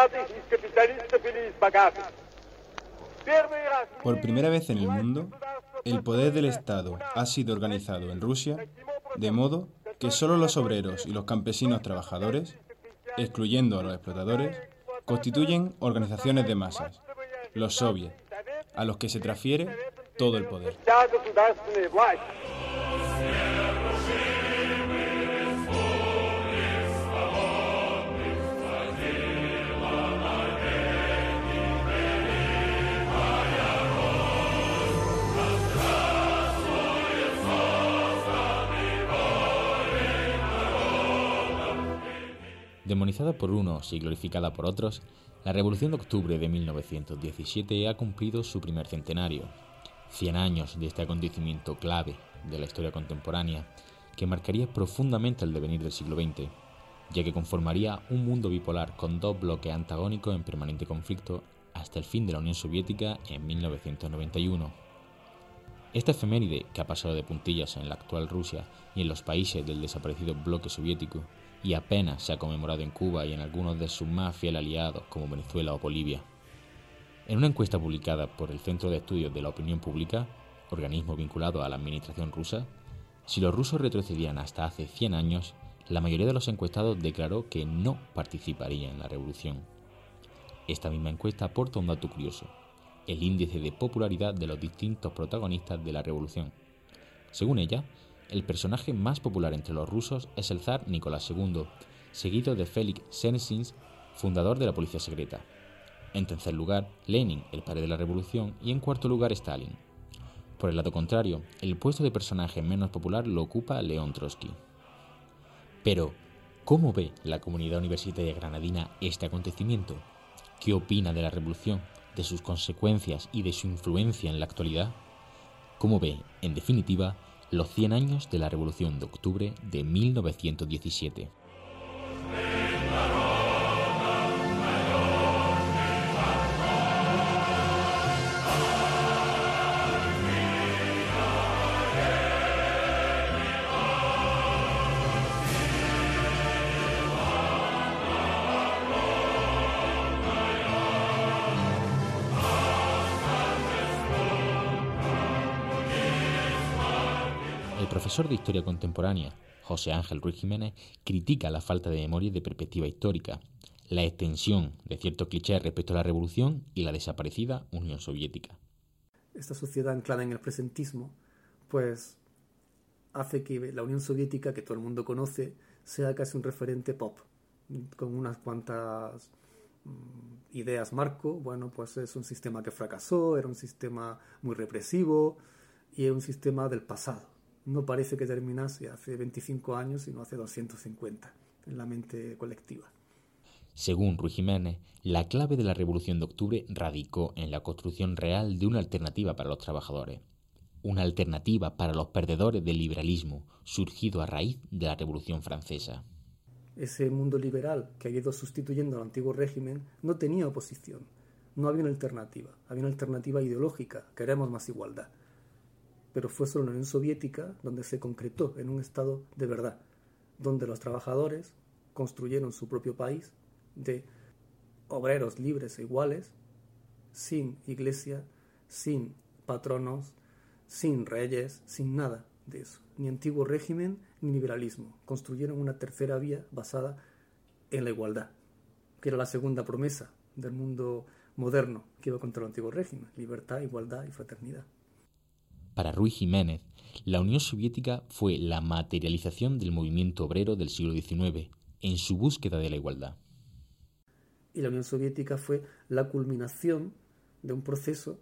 Por primera vez en el mundo, el poder del Estado ha sido organizado en Rusia de modo que solo los obreros y los campesinos trabajadores, excluyendo a los explotadores, constituyen organizaciones de masas, los soviets, a los que se transfiere todo el poder. Demonizada por unos y glorificada por otros, la Revolución de Octubre de 1917 ha cumplido su primer centenario. 100 años de este acontecimiento clave de la historia contemporánea que marcaría profundamente el devenir del siglo XX, ya que conformaría un mundo bipolar con dos bloques antagónicos en permanente conflicto hasta el fin de la Unión Soviética en 1991. Esta efeméride, que ha pasado de puntillas en la actual Rusia y en los países del desaparecido bloque soviético, y apenas se ha conmemorado en Cuba y en algunos de sus más fieles aliados como Venezuela o Bolivia. En una encuesta publicada por el Centro de Estudios de la Opinión Pública, organismo vinculado a la administración rusa, si los rusos retrocedían hasta hace 100 años, la mayoría de los encuestados declaró que no participaría en la revolución. Esta misma encuesta aporta un dato curioso: el índice de popularidad de los distintos protagonistas de la revolución. Según ella, el personaje más popular entre los rusos es el zar Nicolás II, seguido de Félix Dzerzhin, fundador de la policía secreta. En tercer lugar, Lenin, el padre de la revolución, y en cuarto lugar, Stalin. Por el lado contrario, el puesto de personaje menos popular lo ocupa León Trotsky. Pero, ¿cómo ve la comunidad universitaria granadina este acontecimiento? ¿Qué opina de la revolución, de sus consecuencias y de su influencia en la actualidad? ¿Cómo ve, en definitiva, los 100 años de la Revolución de Octubre de 1917? El profesor de Historia Contemporánea, José Ángel Ruiz Jiménez, critica la falta de memoria y de perspectiva histórica, la extensión de ciertos clichés respecto a la Revolución y la desaparecida Unión Soviética. Esta sociedad anclada en el presentismo, pues hace que la Unión Soviética, que todo el mundo conoce, sea casi un referente pop, con unas cuantas ideas marco. Bueno, pues es un sistema que fracasó, era un sistema muy represivo y es un sistema del pasado. No parece que terminase hace 25 años, sino hace 250 en la mente colectiva. Según Ruiz Jiménez, la clave de la Revolución de Octubre radicó en la construcción real de una alternativa para los trabajadores, una alternativa para los perdedores del liberalismo, surgido a raíz de la Revolución Francesa. Ese mundo liberal que ha ido sustituyendo al antiguo régimen no tenía oposición, no había una alternativa, había una alternativa ideológica: queremos más igualdad. Pero fue solo en la Unión Soviética donde se concretó en un estado de verdad, donde los trabajadores construyeron su propio país de obreros libres e iguales, sin iglesia, sin patronos, sin reyes, sin nada de eso. Ni antiguo régimen ni liberalismo. Construyeron una tercera vía basada en la igualdad, que era la segunda promesa del mundo moderno que iba contra el antiguo régimen: libertad, igualdad y fraternidad. Para Ruiz Jiménez, la Unión Soviética fue la materialización del movimiento obrero del siglo XIX en su búsqueda de la igualdad. Y la Unión Soviética fue la culminación de un proceso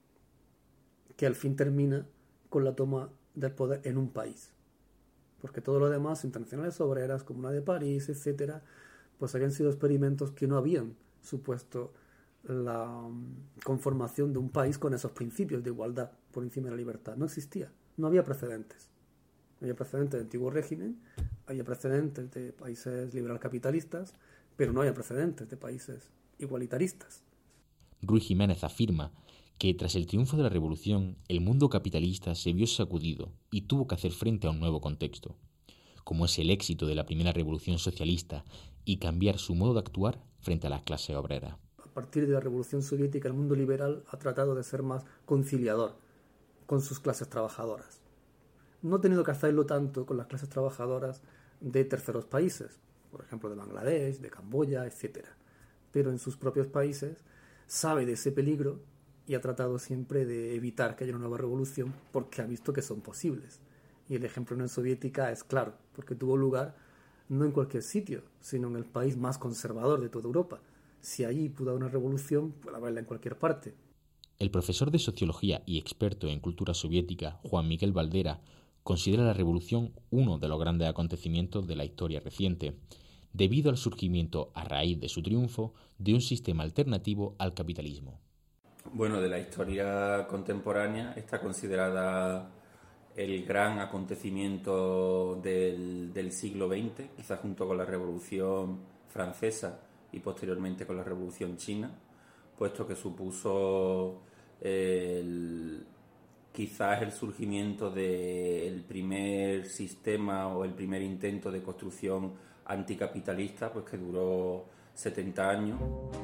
que al fin termina con la toma del poder en un país. Porque todo lo demás, internacionales obreras, Comuna de París, etcétera, pues habían sido experimentos que no habían supuesto la conformación de un país con esos principios de igualdad por encima de la libertad. No existía, no había precedentes. Había precedentes del antiguo régimen, había precedentes de países liberal capitalistas, pero no había precedentes de países igualitaristas. Ruiz Jiménez afirma que tras el triunfo de la revolución, el mundo capitalista se vio sacudido y tuvo que hacer frente a un nuevo contexto, como es el éxito de la primera revolución socialista, y cambiar su modo de actuar frente a las clases obreras. A partir de la Revolución Soviética, el mundo liberal ha tratado de ser más conciliador con sus clases trabajadoras. No ha tenido que hacerlo tanto con las clases trabajadoras de terceros países, por ejemplo de Bangladesh, de Camboya, etc. Pero en sus propios países sabe de ese peligro y ha tratado siempre de evitar que haya una nueva revolución porque ha visto que son posibles. Y el ejemplo de la Unión Soviética es claro, porque tuvo lugar no en cualquier sitio, sino en el país más conservador de toda Europa. Si allí pudo haber una revolución, puede haberla en cualquier parte. El profesor de Sociología y experto en cultura soviética, Juan Miguel Valdera, considera la revolución uno de los grandes acontecimientos de la historia reciente, debido al surgimiento, a raíz de su triunfo, de un sistema alternativo al capitalismo. Bueno, de la historia contemporánea está considerada el gran acontecimiento del siglo XX, quizás junto con la Revolución Francesa y posteriormente con la Revolución China, puesto que supuso quizás el surgimiento del primer sistema o el primer intento de construcción anticapitalista, pues que duró 70 años.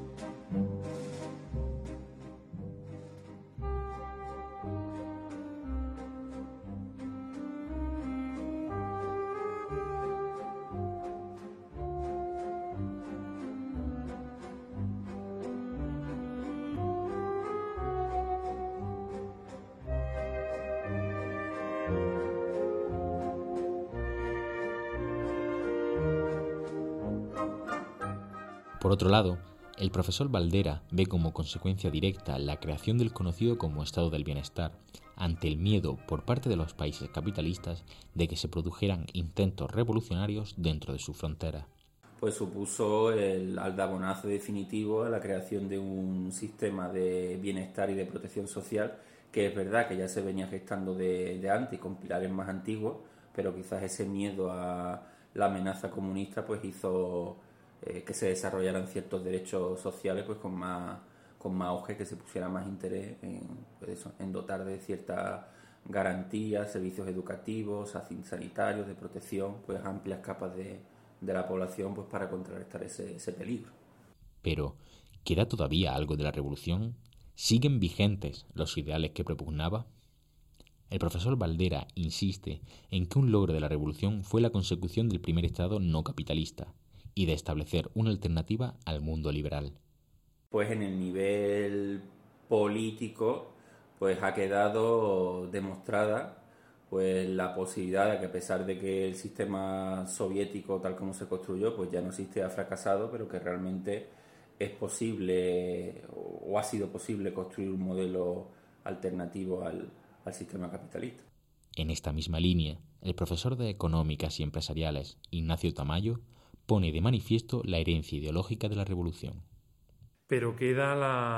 Por otro lado, el profesor Valdera ve como consecuencia directa la creación del conocido como estado del bienestar, ante el miedo por parte de los países capitalistas de que se produjeran intentos revolucionarios dentro de sus fronteras. Pues supuso el aldabonazo definitivo a la creación de un sistema de bienestar y de protección social que es verdad que ya se venía gestando de antes con pilares más antiguos, pero quizás ese miedo a la amenaza comunista pues hizo que se desarrollaran ciertos derechos sociales pues con más auge, que se pusiera más interés en dotar de ciertas garantías, servicios educativos, sanitarios, de protección, pues amplias capas de la población pues para contrarrestar ese peligro. Pero, ¿queda todavía algo de la revolución? ¿Siguen vigentes los ideales que propugnaba? El profesor Valdera insiste en que un logro de la revolución fue la consecución del primer Estado no capitalista y de establecer una alternativa al mundo liberal. Pues en el nivel político pues ha quedado demostrada pues la posibilidad de que, a pesar de que el sistema soviético tal como se construyó pues ya no existe, ha fracasado, pero que realmente es posible o ha sido posible construir un modelo alternativo al sistema capitalista. En esta misma línea, el profesor de Económicas y Empresariales, Ignacio Tamayo, pone de manifiesto la herencia ideológica de la revolución. Pero queda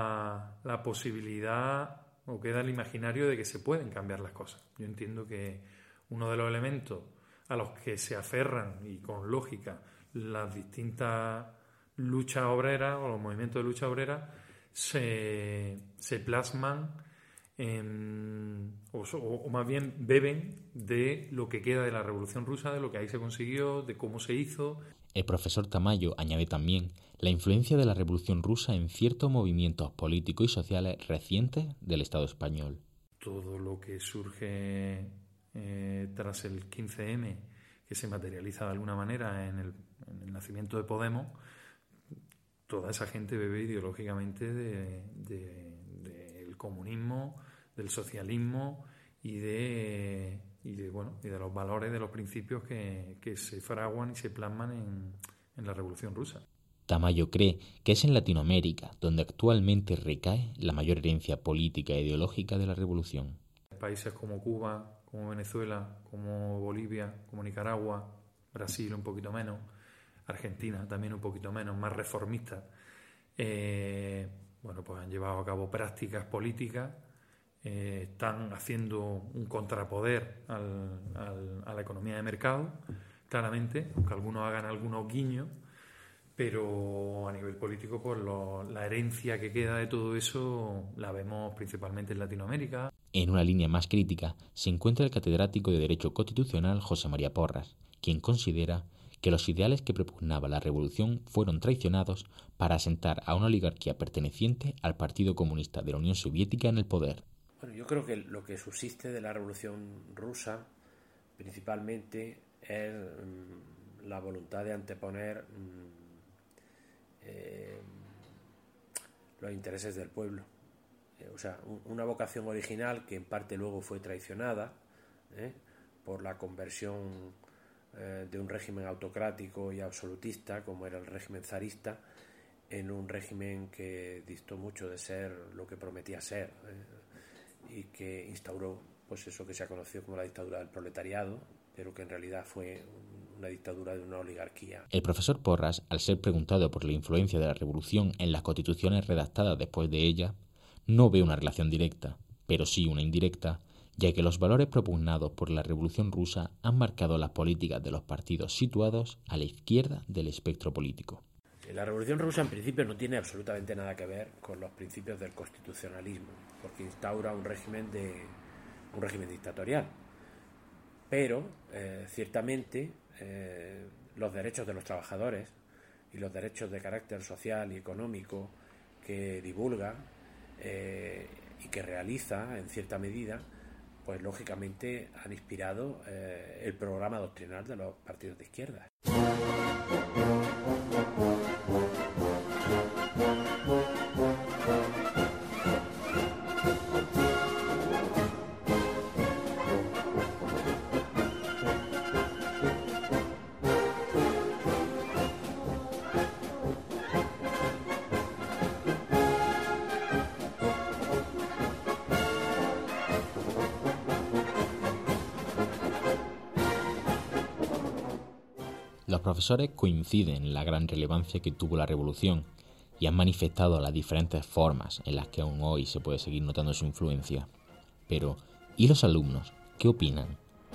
la posibilidad o queda el imaginario de que se pueden cambiar las cosas. Yo entiendo que uno de los elementos a los que se aferran, y con lógica, las distintas luchas obreras o los movimientos de lucha obrera se plasman o más bien beben de lo que queda de la Revolución Rusa, de lo que ahí se consiguió, de cómo se hizo. El profesor Tamayo añade también la influencia de la Revolución Rusa en ciertos movimientos políticos y sociales recientes del Estado español. Todo lo que surge tras el 15M, que se materializa de alguna manera en el nacimiento de Podemos, toda esa gente bebe ideológicamente del comunismo, del socialismo y de los valores, de los principios que se fraguan y se plasman en la Revolución Rusa. Tamayo cree que es en Latinoamérica donde actualmente recae la mayor herencia política e ideológica de la revolución. Países como Cuba, como Venezuela, como Bolivia, como Nicaragua, Brasil un poquito menos, Argentina también un poquito menos, más reformistas, pues han llevado a cabo prácticas políticas, están haciendo un contrapoder a la economía de mercado, claramente, aunque algunos hagan algunos guiños, pero a nivel político pues la herencia que queda de todo eso la vemos principalmente en Latinoamérica. En una línea más crítica se encuentra el catedrático de Derecho Constitucional José María Porras, quien considera que los ideales que propugnaba la revolución fueron traicionados para asentar a una oligarquía perteneciente al Partido Comunista de la Unión Soviética en el poder. Bueno, yo creo que lo que subsiste de la revolución rusa principalmente es la voluntad de anteponer los intereses del pueblo. O sea, una vocación original que en parte luego fue traicionada por la conversión de un régimen autocrático y absolutista, como era el régimen zarista, en un régimen que distó mucho de ser lo que prometía ser, y que instauró pues eso que se ha conocido como la dictadura del proletariado, pero que en realidad fue una dictadura de una oligarquía. El profesor Porras, al ser preguntado por la influencia de la revolución en las constituciones redactadas después de ella, no ve una relación directa, pero sí una indirecta, ya que los valores propugnados por la Revolución Rusa han marcado las políticas de los partidos situados a la izquierda del espectro político. La Revolución Rusa en principio no tiene absolutamente nada que ver con los principios del constitucionalismo, porque instaura un régimen dictatorial. Pero ciertamente los derechos de los trabajadores y los derechos de carácter social y económico que divulga y que realiza en cierta medida, pues lógicamente han inspirado el programa doctrinal de los partidos de izquierda. Los profesores coinciden en la gran relevancia que tuvo la revolución y han manifestado las diferentes formas en las que aún hoy se puede seguir notando su influencia. Pero, ¿y los alumnos? ¿Qué opinan?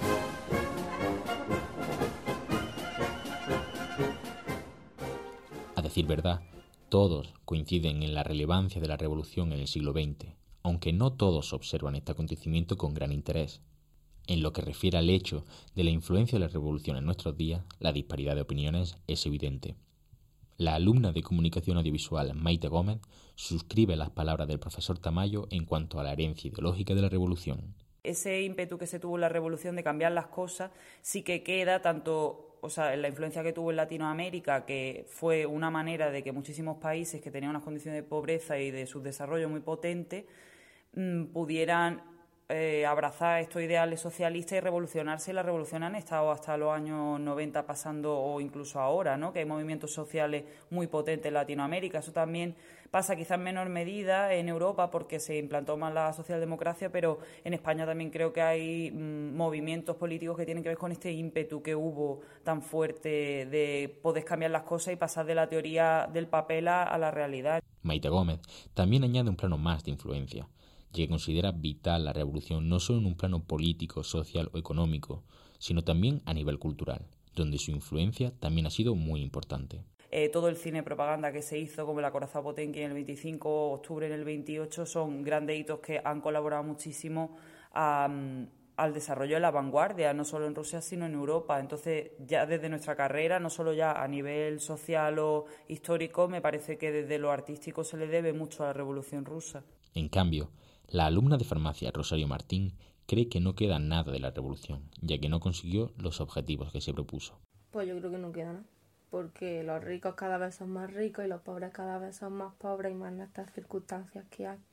A decir verdad, todos coinciden en la relevancia de la revolución en el siglo XX, aunque no todos observan este acontecimiento con gran interés. En lo que refiere al hecho de la influencia de la revolución en nuestros días, la disparidad de opiniones es evidente. La alumna de comunicación audiovisual Maite Gómez suscribe las palabras del profesor Tamayo en cuanto a la herencia ideológica de la revolución. Ese ímpetu que se tuvo en la revolución de cambiar las cosas sí que queda tanto, en la influencia que tuvo en Latinoamérica, que fue una manera de que muchísimos países que tenían unas condiciones de pobreza y de subdesarrollo muy potentes pudieran abrazar estos ideales socialistas y revolucionarse. Y la revolución han estado hasta los años 90 pasando, o incluso ahora, ¿no? Que hay movimientos sociales muy potentes en Latinoamérica. Eso también pasa quizás en menor medida en Europa porque se implantó más la socialdemocracia, pero en España también creo que hay movimientos políticos que tienen que ver con este ímpetu que hubo tan fuerte de poder cambiar las cosas y pasar de la teoría del papel a la realidad. Maite Gómez también añade un plano más de influencia, ya que considera vital la revolución no solo en un plano político, social o económico, sino también a nivel cultural, donde su influencia también ha sido muy importante. Todo el cine propaganda que se hizo, como el acorazado Potenki en el 25 o octubre en el 28, son grandes hitos que han colaborado muchísimo al desarrollo de la vanguardia, no solo en Rusia, sino en Europa. Entonces, ya desde nuestra carrera, no solo ya a nivel social o histórico, me parece que desde lo artístico se le debe mucho a la Revolución Rusa. En cambio, la alumna de farmacia Rosario Martín cree que no queda nada de la revolución, ya que no consiguió los objetivos que se propuso. Pues yo creo que no queda nada, porque los ricos cada vez son más ricos y los pobres cada vez son más pobres, y más en estas circunstancias que hay.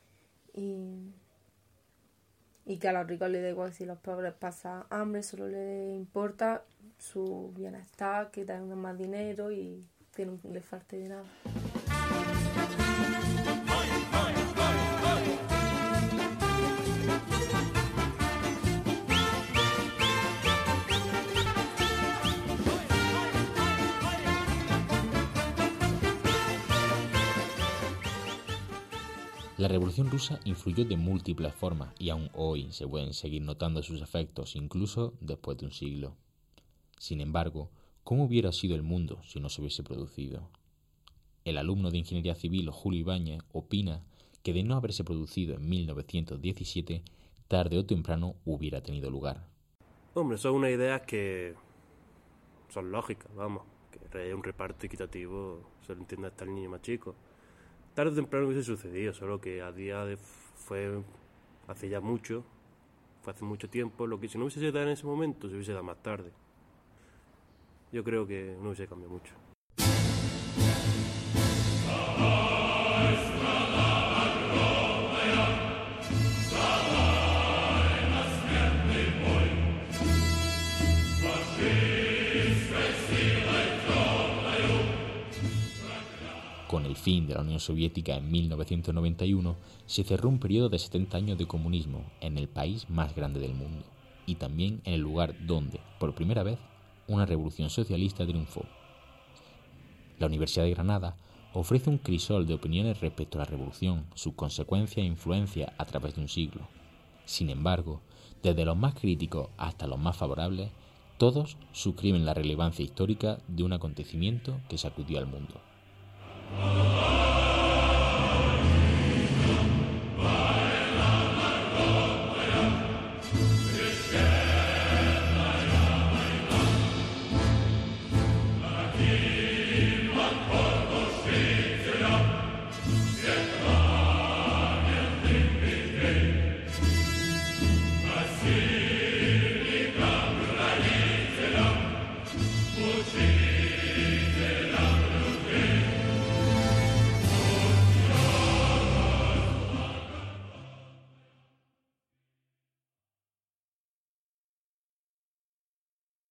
Y que a los ricos les da igual si los pobres pasan hambre, solo les importa su bienestar, que tengan más dinero y que no les falte de nada. La Revolución Rusa influyó de múltiples formas y aún hoy se pueden seguir notando sus efectos, incluso después de un siglo. Sin embargo, ¿cómo hubiera sido el mundo si no se hubiese producido? El alumno de Ingeniería Civil Julio Ibáñez opina que de no haberse producido en 1917, tarde o temprano hubiera tenido lugar. Hombre, son unas ideas que son lógicas, vamos, que haya un reparto equitativo, se lo entiende hasta el niño más chico. Tarde o temprano hubiese sucedido, solo que a día de fue hace mucho tiempo, lo que si no hubiese dado en ese momento, se hubiese dado más tarde. Yo creo que no hubiese cambiado mucho. Con el fin de la Unión Soviética en 1991, se cerró un periodo de 70 años de comunismo en el país más grande del mundo, y también en el lugar donde, por primera vez, una revolución socialista triunfó. La Universidad de Granada ofrece un crisol de opiniones respecto a la revolución, sus consecuencias e influencia a través de un siglo. Sin embargo, desde los más críticos hasta los más favorables, todos suscriben la relevancia histórica de un acontecimiento que sacudió al mundo.